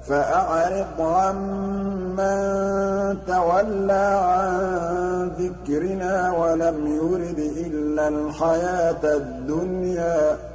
فَأَعْرِضْ عَمَّن تَوَلَّىٰ عَن ذِكْرِنَا وَلَمْ يُرِدْ إِلَّا الْحَيَاةَ الدُّنْيَا